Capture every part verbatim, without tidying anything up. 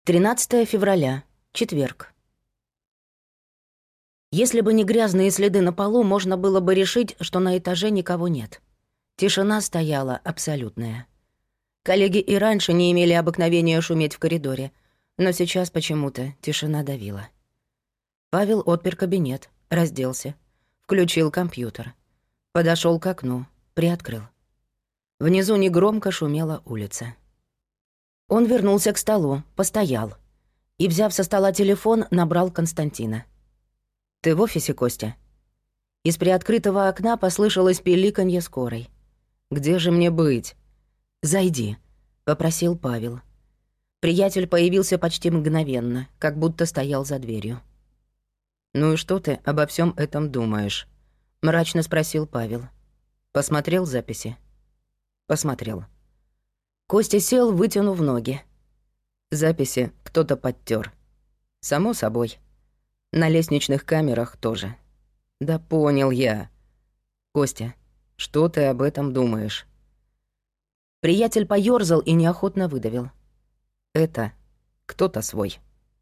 тринадцатое февраля, четверг. Если бы не грязные следы на полу, можно было бы решить, что на этаже никого нет. Тишина стояла абсолютная. Коллеги и раньше не имели обыкновения шуметь в коридоре, но сейчас почему-то тишина давила. Павел отпер кабинет, разделся, включил компьютер, подошел к окну, приоткрыл. Внизу негромко шумела улица. Он вернулся к столу, постоял и, взяв со стола телефон, набрал Константина. «Ты в офисе, Костя?» Из приоткрытого окна послышалось пиликанье скорой. «Где же мне быть?» «Зайди», — попросил Павел. Приятель появился почти мгновенно, как будто стоял за дверью. «Ну и что ты обо всем этом думаешь?» — мрачно спросил Павел. «Посмотрел записи?» «Посмотрел». Костя сел, вытянув ноги. Записи кто-то подтер. Само собой. На лестничных камерах тоже. Да понял я. Костя, что ты об этом думаешь? Приятель поёрзал и неохотно выдавил. Это кто-то свой.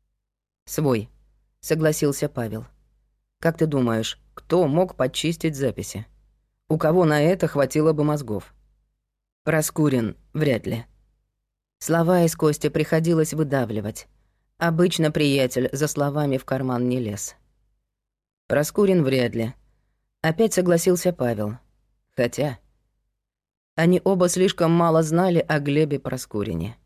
Свой, согласился Павел. Как ты думаешь, кто мог подчистить записи? У кого на это хватило бы мозгов? Проскурин вряд ли. Слова из Кости приходилось выдавливать. Обычно приятель за словами в карман не лез. Проскурин вряд ли. Опять согласился Павел. Хотя... Они оба слишком мало знали о Глебе Проскурине.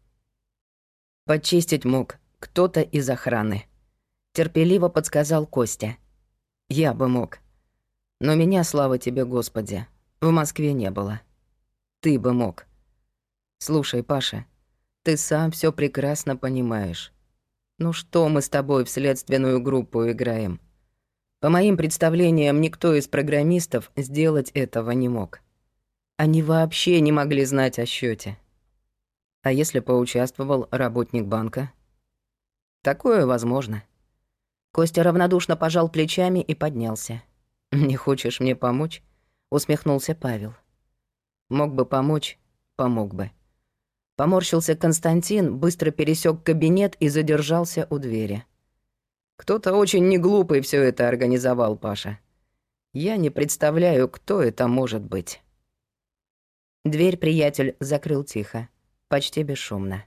Подчистить мог кто-то из охраны. Терпеливо подсказал Костя. Я бы мог. Но меня, слава тебе, Господи, в Москве не было. Ты бы мог. Слушай, Паша, ты сам все прекрасно понимаешь. Ну что мы с тобой в следственную группу играем? По моим представлениям, никто из программистов сделать этого не мог. Они вообще не могли знать о счете. А если поучаствовал работник банка? Такое возможно. Костя равнодушно пожал плечами и поднялся. «Не хочешь мне помочь?» — усмехнулся Павел. «Мог бы помочь, помог бы». Поморщился Константин, быстро пересек кабинет и задержался у двери. «Кто-то очень неглупый все это организовал, Паша. Я не представляю, кто это может быть». Дверь приятель закрыл тихо, почти бесшумно.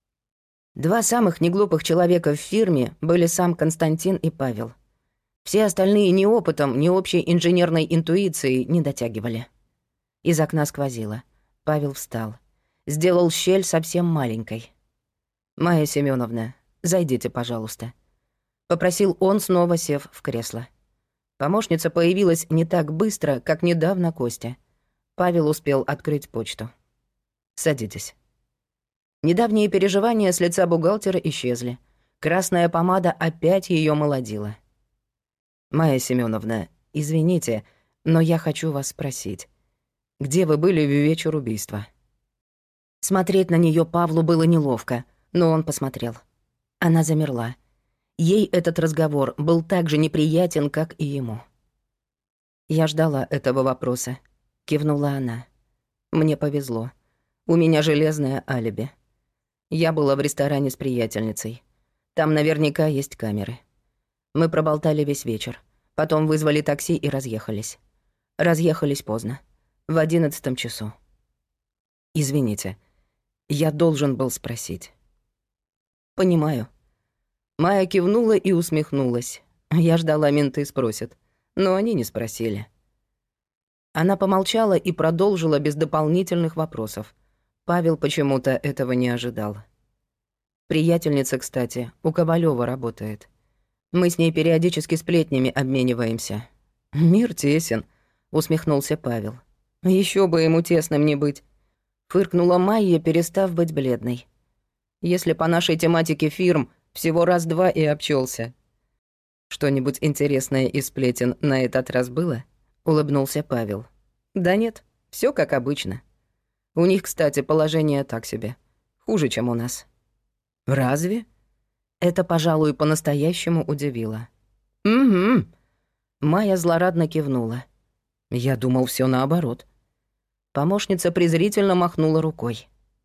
Два самых неглупых человека в фирме были сам Константин и Павел. Все остальные ни опытом, ни общей инженерной интуицией не дотягивали. Из окна сквозило. Павел встал. Сделал щель совсем маленькой. «Майя Семеновна, зайдите, пожалуйста», — попросил он, снова сев в кресло. Помощница появилась не так быстро, как недавно Костя. Павел успел открыть почту. «Садитесь». Недавние переживания с лица бухгалтера исчезли. Красная помада опять ее молодила. «Майя Семеновна, извините, но я хочу вас спросить. Где вы были в вечер убийства?» Смотреть на нее Павлу было неловко, но он посмотрел. Она замерла. Ей этот разговор был так же неприятен, как и ему. «Я ждала этого вопроса», — кивнула она. «Мне повезло. У меня железное алиби. Я была в ресторане с приятельницей. Там наверняка есть камеры. Мы проболтали весь вечер. Потом вызвали такси и разъехались. Разъехались поздно. В одиннадцатом часу. Извините, я должен был спросить». «Понимаю». Майя кивнула и усмехнулась. Я ждала, менты спросят. Но они не спросили. Она помолчала и продолжила без дополнительных вопросов. Павел почему-то этого не ожидал. Приятельница, кстати, у Ковалёва работает. Мы с ней периодически сплетнями обмениваемся. «Мир тесен», — усмехнулся Павел. «Ещё бы ему тесным не быть», — фыркнула Майя, перестав быть бледной. «Если по нашей тематике фирм, всего раз-два и обчёлся». «Что-нибудь интересное из сплетен на этот раз было?» — улыбнулся Павел. «Да нет, всё как обычно. У них, кстати, положение так себе. Хуже, чем у нас». «Разве?» Это, пожалуй, по-настоящему удивило. «Угу». Майя злорадно кивнула. «Я думал, всё наоборот». Помощница презрительно махнула рукой.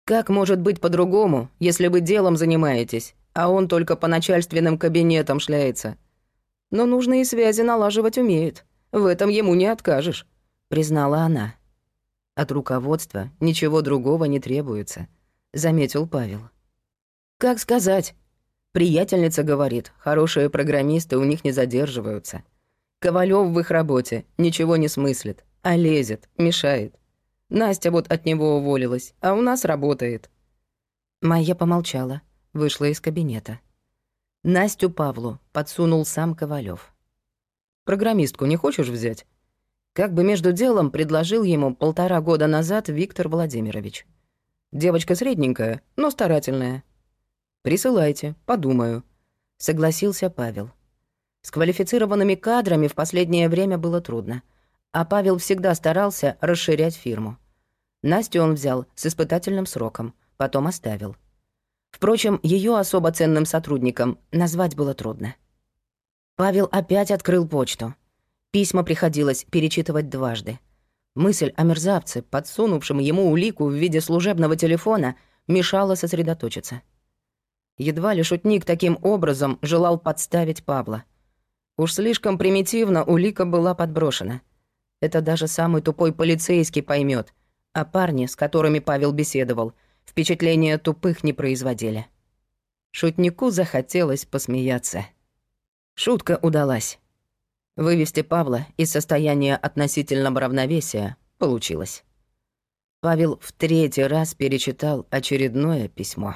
Как может быть по-другому, если вы делом занимаетесь, а он только по начальственным кабинетам шляется? Но нужные связи налаживать умеет. В этом ему не откажешь», — признала она. «От руководства ничего другого не требуется», — заметил Павел. «Как сказать? Приятельница говорит, хорошие программисты у них не задерживаются. Ковалёв в их работе ничего не смыслит, а лезет, мешает. Настя вот от него уволилась, а у нас работает». Майя помолчала, вышла из кабинета. Настю Павлу подсунул сам Ковалёв. «Программистку не хочешь взять?» Как бы между делом предложил ему полтора года назад Виктор Владимирович. «Девочка средненькая, но старательная». «Присылайте, подумаю», — согласился Павел. С квалифицированными кадрами в последнее время было трудно, а Павел всегда старался расширять фирму. Настю он взял с испытательным сроком, потом оставил. Впрочем, её особо ценным сотрудником назвать было трудно. Павел опять открыл почту. Письма приходилось перечитывать дважды. Мысль о мерзавце, подсунувшем ему улику в виде служебного телефона, мешала сосредоточиться. Едва ли шутник таким образом желал подставить Павла. Уж слишком примитивно улика была подброшена. Это даже самый тупой полицейский поймет, а парни, с которыми Павел беседовал, впечатления тупых не производили. Шутнику захотелось посмеяться. Шутка удалась. Вывести Павла из состояния относительного равновесия получилось. Павел в третий раз перечитал очередное письмо.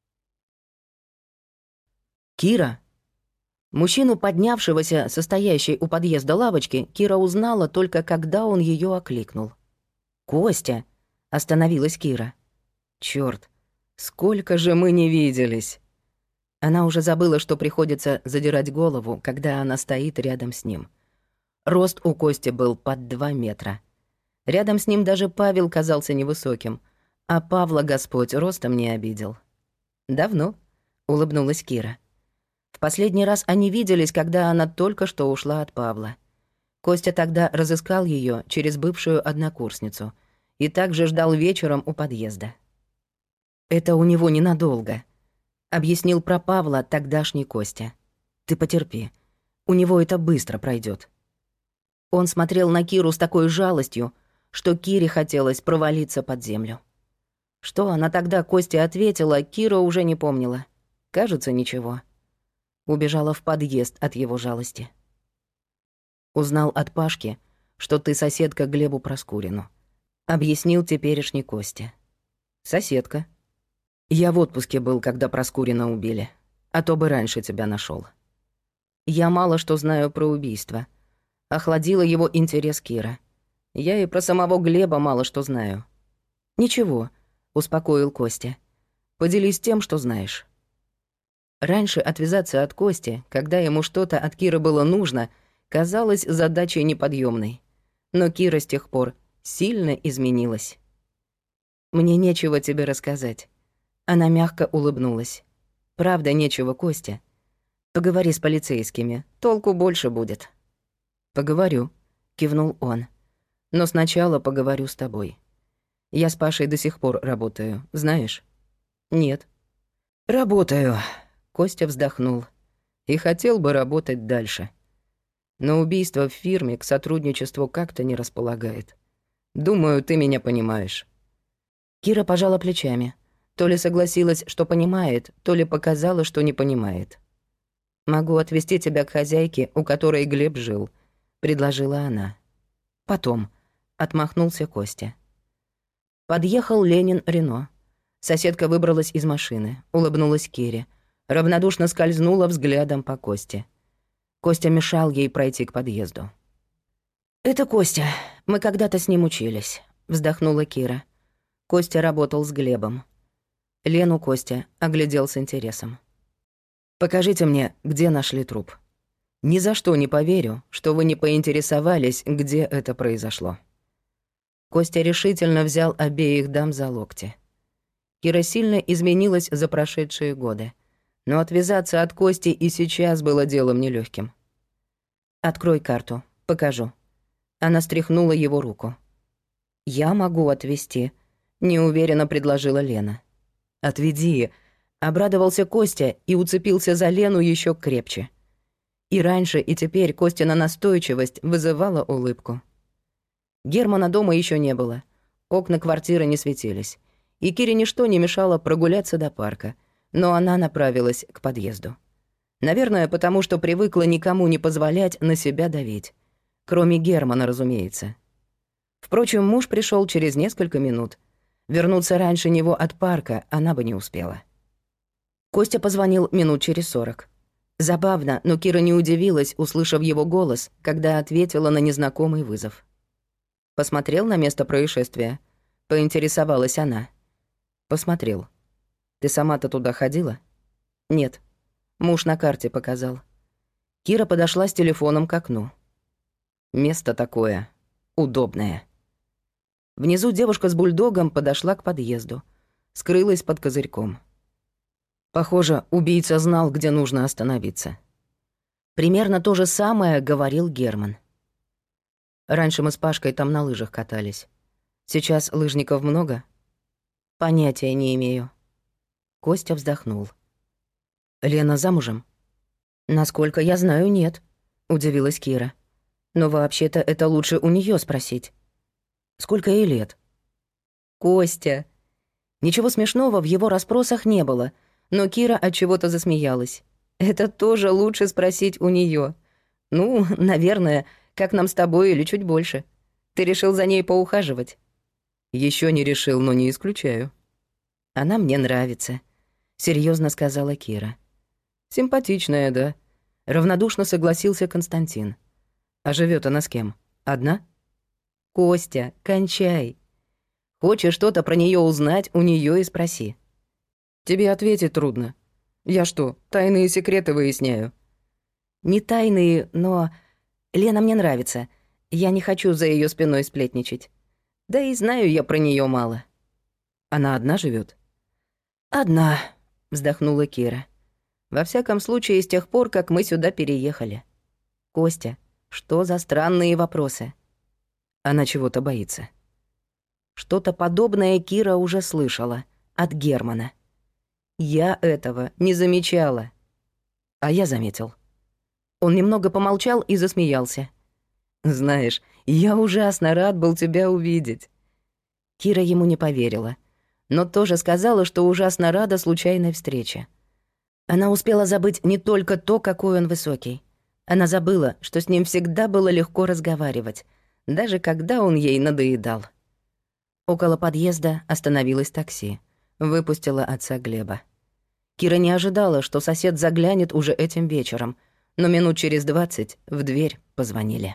Кира. Мужчину, поднявшегося, состоящей у подъезда лавочки, Кира узнала только когда он её окликнул. «Костя!» — остановилась Кира. «Чёрт, сколько же мы не виделись!» Она уже забыла, что приходится задирать голову, когда она стоит рядом с ним. Рост у Кости был под два метра. Рядом с ним даже Павел казался невысоким, а Павла Господь ростом не обидел. «Давно?» — улыбнулась Кира. В последний раз они виделись, когда она только что ушла от Павла. Костя тогда разыскал её через бывшую однокурсницу и также ждал вечером у подъезда. «Это у него ненадолго», — объяснил про Павла тогдашний Костя. «Ты потерпи, у него это быстро пройдёт». Он смотрел на Киру с такой жалостью, что Кире хотелось провалиться под землю. Что она тогда Косте ответила, Кира уже не помнила. Кажется, ничего. Убежала в подъезд от его жалости. «Узнал от Пашки, что ты соседка Глебу Проскурину», — объяснил теперешний Костя. «Соседка. Я в отпуске был, когда Проскурина убили, а то бы раньше тебя нашёл. Я мало что знаю про убийство. Охладила его интерес Кира. Я и про самого Глеба мало что знаю». «Ничего», — успокоил Костя. «Поделись тем, что знаешь». Раньше отвязаться от Кости, когда ему что-то от Киры было нужно, казалось задачей неподъёмной. Но Кира с тех пор сильно изменилась. «Мне нечего тебе рассказать». Она мягко улыбнулась. «Правда, нечего, Костя. Поговори с полицейскими, толку больше будет». «Поговорю», — кивнул он. «Но сначала поговорю с тобой. Я с Пашей до сих пор работаю, знаешь?» «Нет». «Работаю», — Костя вздохнул. «И хотел бы работать дальше. Но убийство в фирме к сотрудничеству как-то не располагает. Думаю, ты меня понимаешь». Кира пожала плечами. То ли согласилась, что понимает, то ли показала, что не понимает. «Могу отвезти тебя к хозяйке, у которой Глеб жил», — предложила она. «Потом», — отмахнулся Костя. Подъехал Ленин Рено. Соседка выбралась из машины, улыбнулась Кире, равнодушно скользнула взглядом по Косте. Костя мешал ей пройти к подъезду. «Это Костя. Мы когда-то с ним учились», — вздохнула Кира. Костя работал с Глебом. Лену Костя оглядел с интересом. «Покажите мне, где нашли труп. Ни за что не поверю, что вы не поинтересовались, где это произошло». Костя решительно взял обеих дам за локти. Кира сильно изменилась за прошедшие годы, но отвязаться от Кости и сейчас было делом нелёгким. «Открой карту, покажу». Она стряхнула его руку. «Я могу отвезти», — неуверенно предложила Лена. «Отведи», — обрадовался Костя и уцепился за Лену еще крепче. И раньше, и теперь Костина настойчивость вызывала улыбку. Германа дома еще не было. Окна квартиры не светились. И Кире ничто не мешало прогуляться до парка, но она направилась к подъезду. Наверное, потому что привыкла никому не позволять на себя давить. Кроме Германа, разумеется. Впрочем, муж пришел через несколько минут. Вернуться раньше него от парка она бы не успела. Костя позвонил минут через сорок. Забавно, но Кира не удивилась, услышав его голос, когда ответила на незнакомый вызов. «Посмотрел на место происшествия?» — поинтересовалась она. «Посмотрел. Ты сама-то туда ходила?» «Нет. Муж на карте показал». Кира подошла с телефоном к окну. «Место такое. Удобное». Внизу девушка с бульдогом подошла к подъезду. Скрылась под козырьком. Похоже, убийца знал, где нужно остановиться. Примерно то же самое говорил Герман. Раньше мы с Пашкой там на лыжах катались. Сейчас лыжников много? Понятия не имею. Костя вздохнул. Лена замужем? Насколько я знаю, нет, удивилась Кира. Но вообще-то это лучше у нее спросить. Сколько ей лет? Костя. Ничего смешного в его расспросах не было, но Кира от чего-то засмеялась. Это тоже лучше спросить у нее. Ну, наверное, как нам с тобой или чуть больше. Ты решил за ней поухаживать? Еще не решил, но не исключаю. Она мне нравится, серьезно сказала Кира. Симпатичная, да? Равнодушно согласился Константин. А живет она с кем? Одна? Костя, кончай. Хочешь что-то про нее узнать, у нее и спроси. Тебе ответить трудно. Я что, тайные секреты выясняю? Не тайные, но... Лена мне нравится. Я не хочу за ее спиной сплетничать. Да и знаю я про нее мало. Она одна живет? Одна, вздохнула Кира. Во всяком случае, с тех пор, как мы сюда переехали. Костя, что за странные вопросы? Она чего-то боится. Что-то подобное Кира уже слышала от Германа. Я этого не замечала. А я заметил. Он немного помолчал и засмеялся. «Знаешь, я ужасно рад был тебя увидеть». Кира ему не поверила, но тоже сказала, что ужасно рада случайной встрече. Она успела забыть не только то, какой он высокий. Она забыла, что с ним всегда было легко разговаривать, даже когда он ей надоедал. Около подъезда остановилось такси. Выпустила отца Глеба. Кира не ожидала, что сосед заглянет уже этим вечером, но минут через двадцать в дверь позвонили.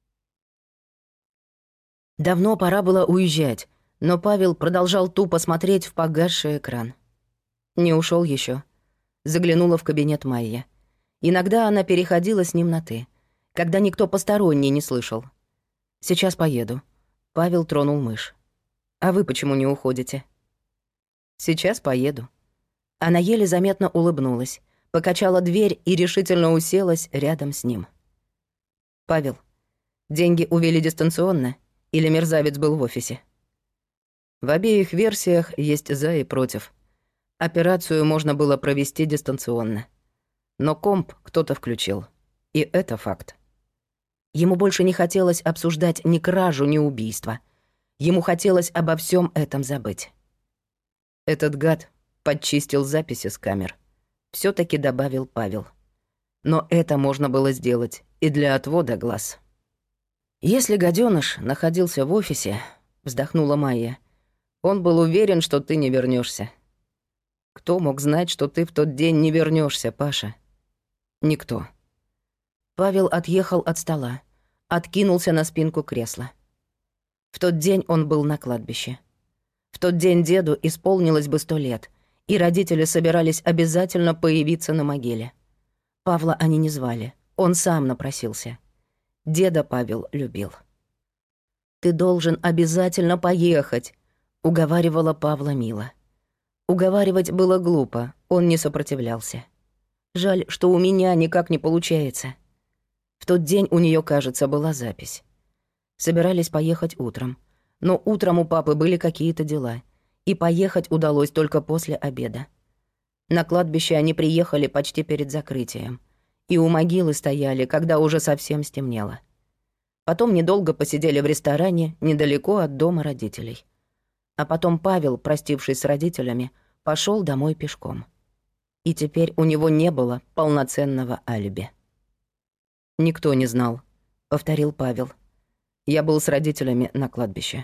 Давно пора было уезжать, но Павел продолжал тупо смотреть в погасший экран. Не ушел еще. Заглянула в кабинет Майя. Иногда она переходила с ним на «ты», когда никто посторонний не слышал. «Сейчас поеду». Павел тронул мышь. «А вы почему не уходите?» «Сейчас поеду». Она еле заметно улыбнулась, покачала дверь и решительно уселась рядом с ним. «Павел, деньги увели дистанционно или мерзавец был в офисе?» В обеих версиях есть «за» и «против». Операцию можно было провести дистанционно. Но комп кто-то включил. И это факт. Ему больше не хотелось обсуждать ни кражу, ни убийство. Ему хотелось обо всем этом забыть. Этот гад подчистил записи с камер. Всё-таки добавил Павел. Но это можно было сделать и для отвода глаз. «Если гадёныш находился в офисе», — вздохнула Майя, «он был уверен, что ты не вернёшься. Кто мог знать, что ты в тот день не вернёшься, Паша? Никто». Павел отъехал от стола, откинулся на спинку кресла. В тот день он был на кладбище. В тот день деду исполнилось бы сто лет, и родители собирались обязательно появиться на могиле. Павла они не звали, он сам напросился. Деда Павел любил. «Ты должен обязательно поехать», — уговаривала Павла Мила. Уговаривать было глупо, он не сопротивлялся. Жаль, что у меня никак не получается. В тот день у нее, кажется, была запись. Собирались поехать утром. Но утром у папы были какие-то дела, и поехать удалось только после обеда. На кладбище они приехали почти перед закрытием, и у могилы стояли, когда уже совсем стемнело. Потом недолго посидели в ресторане недалеко от дома родителей. А потом Павел, простившись с родителями, пошел домой пешком. И теперь у него не было полноценного алиби. «Никто не знал», — повторил Павел. «Я был с родителями на кладбище».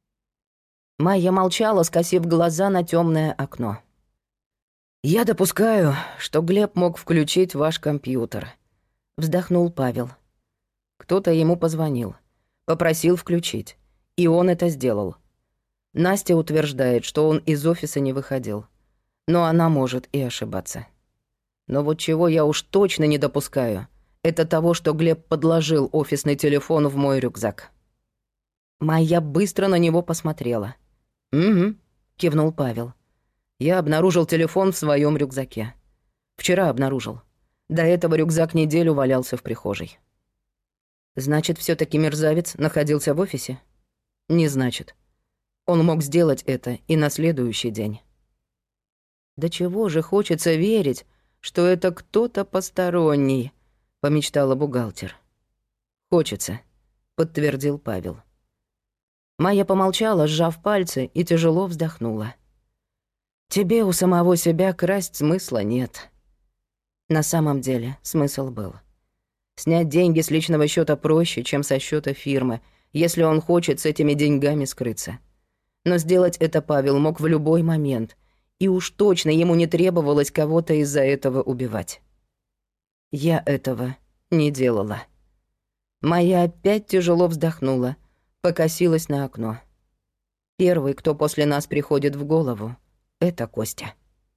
Майя молчала, скосив глаза на темное окно. «Я допускаю, что Глеб мог включить ваш компьютер», — вздохнул Павел. «Кто-то ему позвонил, попросил включить, и он это сделал. Настя утверждает, что он из офиса не выходил, но она может и ошибаться. Но вот чего я уж точно не допускаю, это того, что Глеб подложил офисный телефон в мой рюкзак». Майя быстро на него посмотрела. «Угу», — кивнул Павел. «Я обнаружил телефон в своем рюкзаке. Вчера обнаружил. До этого рюкзак неделю валялся в прихожей». «Значит, все таки мерзавец находился в офисе?» «Не значит. Он мог сделать это и на следующий день». «Да чего же хочется верить, что это кто-то посторонний», — помечтала бухгалтер. «Хочется», — подтвердил Павел. Майя помолчала, сжав пальцы, и тяжело вздохнула. «Тебе у самого себя красть смысла нет». На самом деле смысл был. Снять деньги с личного счета проще, чем со счета фирмы, если он хочет с этими деньгами скрыться. Но сделать это Павел мог в любой момент, и уж точно ему не требовалось кого-то из-за этого убивать. Я этого не делала. Майя опять тяжело вздохнула, покосилась на окно. Первый, кто после нас приходит в голову, это Костя.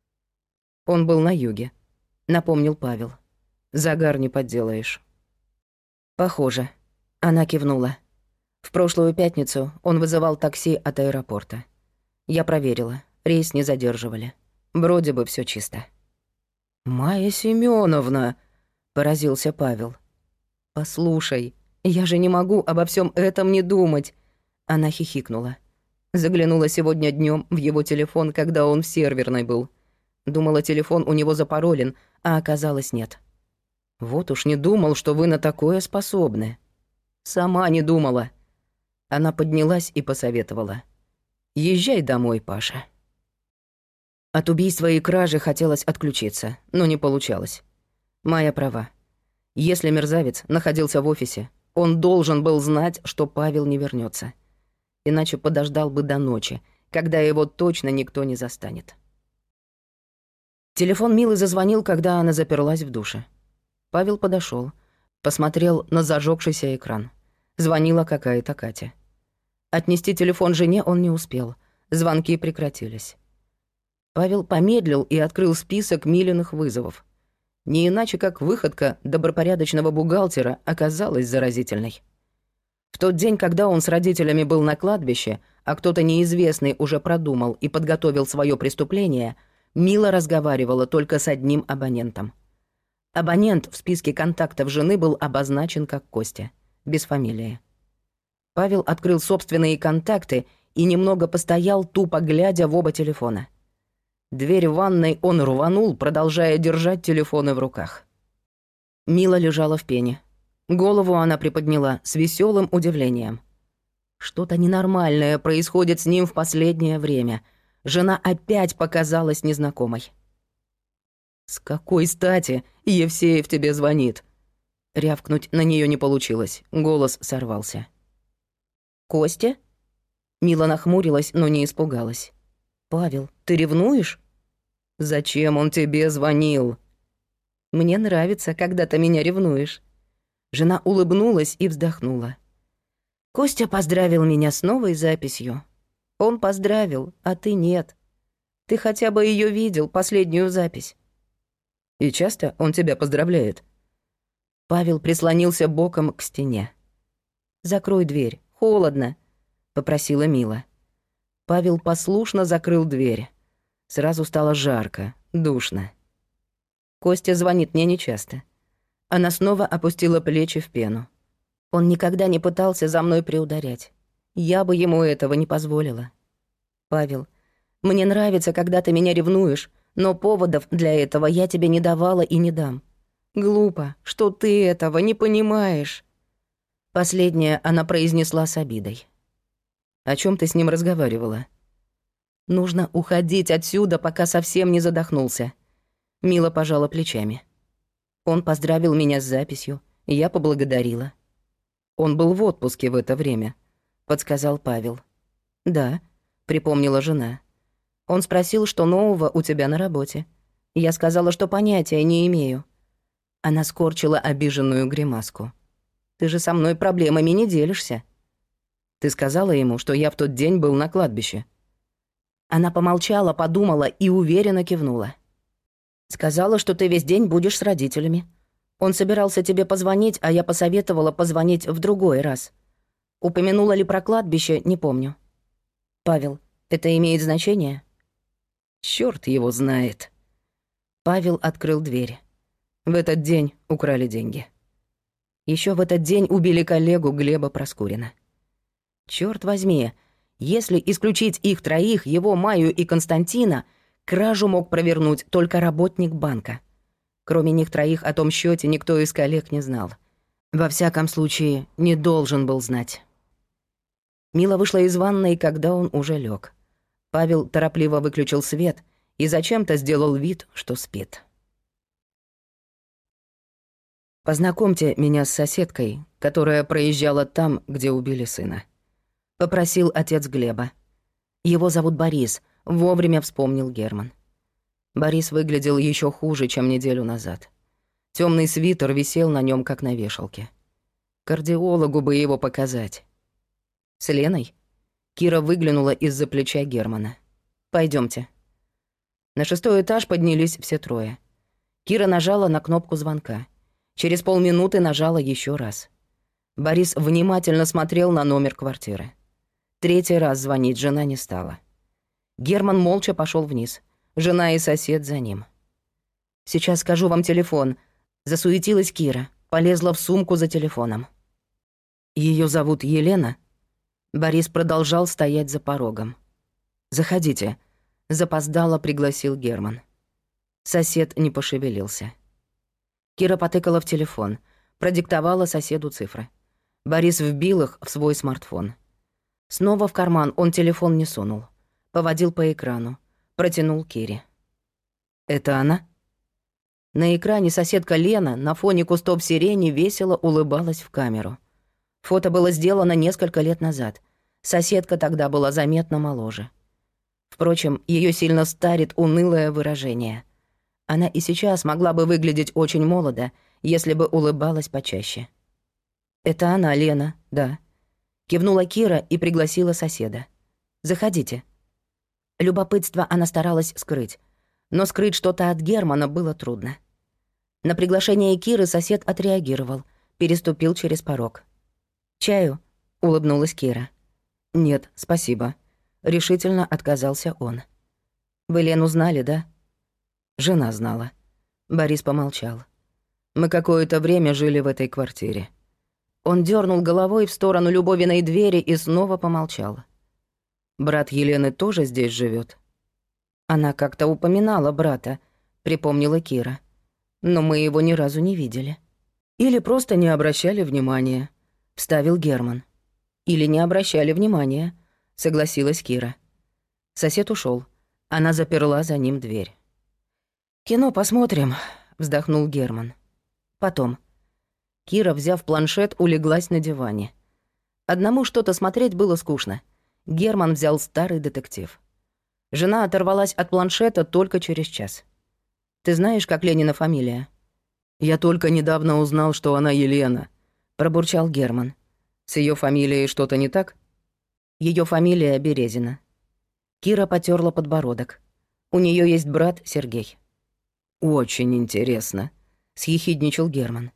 Он был на юге, напомнил Павел. Загар не подделаешь. Похоже. Она кивнула. В прошлую пятницу он вызывал такси от аэропорта. Я проверила, рейс не задерживали. Вроде бы все чисто. «Майя Семеновна!» — поразился Павел. «Послушай, я же не могу обо всем этом не думать!» Она хихикнула. Заглянула сегодня днем в его телефон, когда он в серверной был. Думала, телефон у него запаролен, а оказалось нет. «Вот уж не думал, что вы на такое способны». «Сама не думала». Она поднялась и посоветовала. «Езжай домой, Паша». От убийства и кражи хотелось отключиться, но не получалось. Майя права. Если мерзавец находился в офисе, он должен был знать, что Павел не вернется. Иначе подождал бы до ночи, когда его точно никто не застанет. Телефон Милы зазвонил, когда она заперлась в душе. Павел подошел, посмотрел на зажёгшийся экран. Звонила какая-то Катя. Отнести телефон жене он не успел. Звонки прекратились. Павел помедлил и открыл список Милиных вызовов. Не иначе, как выходка добропорядочного бухгалтера оказалась заразительной. В тот день, когда он с родителями был на кладбище, а кто-то неизвестный уже продумал и подготовил свое преступление, Мила разговаривала только с одним абонентом. Абонент в списке контактов жены был обозначен как Костя, без фамилии. Павел открыл собственные контакты и немного постоял, тупо глядя в оба телефона. Дверь в ванной он рванул, продолжая держать телефоны в руках. Мила лежала в пене. Голову она приподняла с веселым удивлением. Что-то ненормальное происходит с ним в последнее время. Жена опять показалась незнакомой. «С какой стати Евсеев тебе звонит?» Рявкнуть на нее не получилось, голос сорвался. «Костя?» Мила нахмурилась, но не испугалась. «Павел, ты ревнуешь?» «Зачем он тебе звонил?» «Мне нравится, когда ты меня ревнуешь». Жена улыбнулась и вздохнула. «Костя поздравил меня с новой записью. Он поздравил, а ты нет. Ты хотя бы ее видел, последнюю запись». «И часто он тебя поздравляет?» Павел прислонился боком к стене. «Закрой дверь, холодно», — попросила Мила. Павел послушно закрыл дверь. Сразу стало жарко, душно. Костя звонит мне нечасто. Она снова опустила плечи в пену. Он никогда не пытался за мной приударять. Я бы ему этого не позволила. Павел, Мне нравится, когда ты меня ревнуешь, но поводов для этого я тебе не давала и не дам. Глупо, что ты этого не понимаешь». Последнее она произнесла с обидой. «О чем ты с ним разговаривала?» «Нужно уходить отсюда, пока совсем не задохнулся». Мила пожала плечами. Он поздравил меня с записью, и я поблагодарила. «Он был в отпуске в это время», — подсказал Павел. «Да», — припомнила жена. «Он спросил, что нового у тебя на работе. Я сказала, что понятия не имею». Она скорчила обиженную гримаску. «Ты же со мной проблемами не делишься». «Ты сказала ему, что я в тот день был на кладбище?» Она помолчала, подумала и уверенно кивнула. «Сказала, что ты весь день будешь с родителями. Он собирался тебе позвонить, а я посоветовала позвонить в другой раз. Упомянула ли про кладбище, не помню. Павел, это имеет значение?» «Чёрт его знает». Павел открыл дверь. В этот день украли деньги. Ещё в этот день убили коллегу Глеба Проскурина. Чёрт возьми, если исключить их троих, его, Майю и Константина, кражу мог провернуть только работник банка. Кроме них троих о том счёте никто из коллег не знал. Во всяком случае, не должен был знать. Мила вышла из ванной, когда он уже лёг. Павел торопливо выключил свет и зачем-то сделал вид, что спит. «Познакомьте меня с соседкой, которая проезжала там, где убили сына», — попросил отец Глеба. «Его зовут Борис», — вовремя вспомнил Герман. Борис выглядел ещё хуже, чем неделю назад. Тёмный свитер висел на нём, как на вешалке. Кардиологу бы его показать. «С Леной?» Кира выглянула из-за плеча Германа. «Пойдёмте». На шестой этаж поднялись все трое. Кира нажала на кнопку звонка. Через полминуты нажала ещё раз. Борис внимательно смотрел на номер квартиры. Третий раз звонить жена не стала. Герман молча пошёл вниз. Жена и сосед за ним. «Сейчас скажу вам телефон», — засуетилась Кира, полезла в сумку за телефоном. «Её зовут Елена?» Борис продолжал стоять за порогом. «Заходите», — запоздало пригласил Герман. Сосед не пошевелился. Кира потыкала в телефон, продиктовала соседу цифры. Борис вбил их в свой смартфон. Снова в карман он телефон не сунул. Поводил по экрану, протянул Кире. «Это она?» На экране соседка Лена на фоне кустов сирени весело улыбалась в камеру. Фото было сделано несколько лет назад. Соседка тогда была заметно моложе. Впрочем, её сильно старит унылое выражение. Она и сейчас могла бы выглядеть очень молодо, если бы улыбалась почаще. «Это она, Лена, да», — кивнула Кира и пригласила соседа. «Заходите». Любопытство она старалась скрыть, но скрыть что-то от Германа было трудно. На приглашение Киры сосед отреагировал, переступил через порог. «Чаю?» — улыбнулась Кира. «Нет, спасибо», — решительно отказался он. «Вы Лену знали, да?» «Жена знала». Борис помолчал. «Мы какое-то время жили в этой квартире». Он дернул головой в сторону Любовиной двери и снова помолчал. «Брат Елены тоже здесь живет. «Она как-то упоминала брата», — припомнила Кира. «Но мы его ни разу не видели». «Или просто не обращали внимания», — вставил Герман. «Или не обращали внимания», — согласилась Кира. Сосед ушел. Она заперла за ним дверь. «Кино посмотрим», — вздохнул Герман. «Потом». Кира, взяв планшет, улеглась на диване. Одному что-то смотреть было скучно. Герман взял старый детектив. Жена оторвалась от планшета только через час. «Ты знаешь, как Ленина фамилия?» «Я только недавно узнал, что она Елена», — пробурчал Герман. «С её фамилией что-то не так?» «Её фамилия Березина». Кира потёрла подбородок. «У неё есть брат Сергей». «Очень интересно», — съехидничал Герман.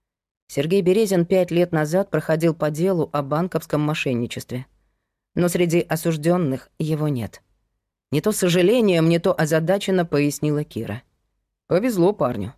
Сергей Березин пять лет назад проходил по делу о банковском мошенничестве. Но среди осуждённых его нет. Не то с сожалением, не то озадаченно пояснила Кира. Повезло парню.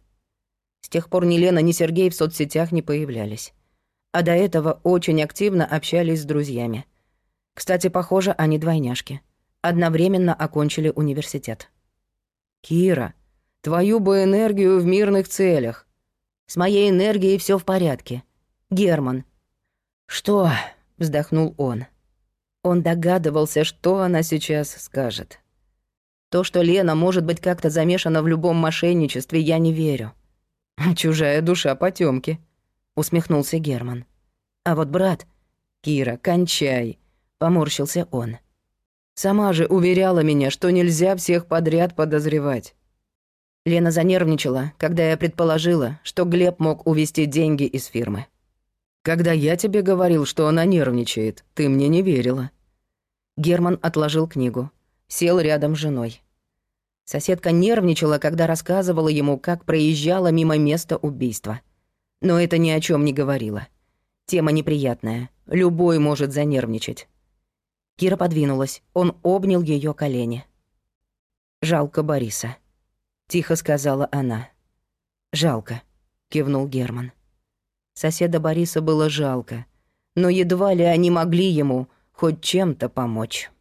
С тех пор ни Лена, ни Сергей в соцсетях не появлялись. А до этого очень активно общались с друзьями. Кстати, похоже, они двойняшки. Одновременно окончили университет. «Кира, твою бы энергию в мирных целях. С моей энергией все в порядке. Герман». «Что?» — вздохнул он. Он догадывался, что она сейчас скажет. То, что Лена может быть как-то замешана в любом мошенничестве, я не верю. «Чужая душа потёмки», — усмехнулся Герман. «А вот брат...» «Кира, кончай», — поморщился он. «Сама же уверяла меня, что нельзя всех подряд подозревать». Лена занервничала, когда я предположила, что Глеб мог увести деньги из фирмы. «Когда я тебе говорил, что она нервничает, ты мне не верила». Герман отложил книгу, сел рядом с женой. Соседка нервничала, когда рассказывала ему, как проезжала мимо места убийства. Но это ни о чем не говорило. Тема неприятная, любой может занервничать. Кира подвинулась, он обнял ее колени. «Жалко Бориса», — тихо сказала она. «Жалко», — кивнул Герман. Соседа Бориса было жалко, но едва ли они могли ему хоть чем-то помочь.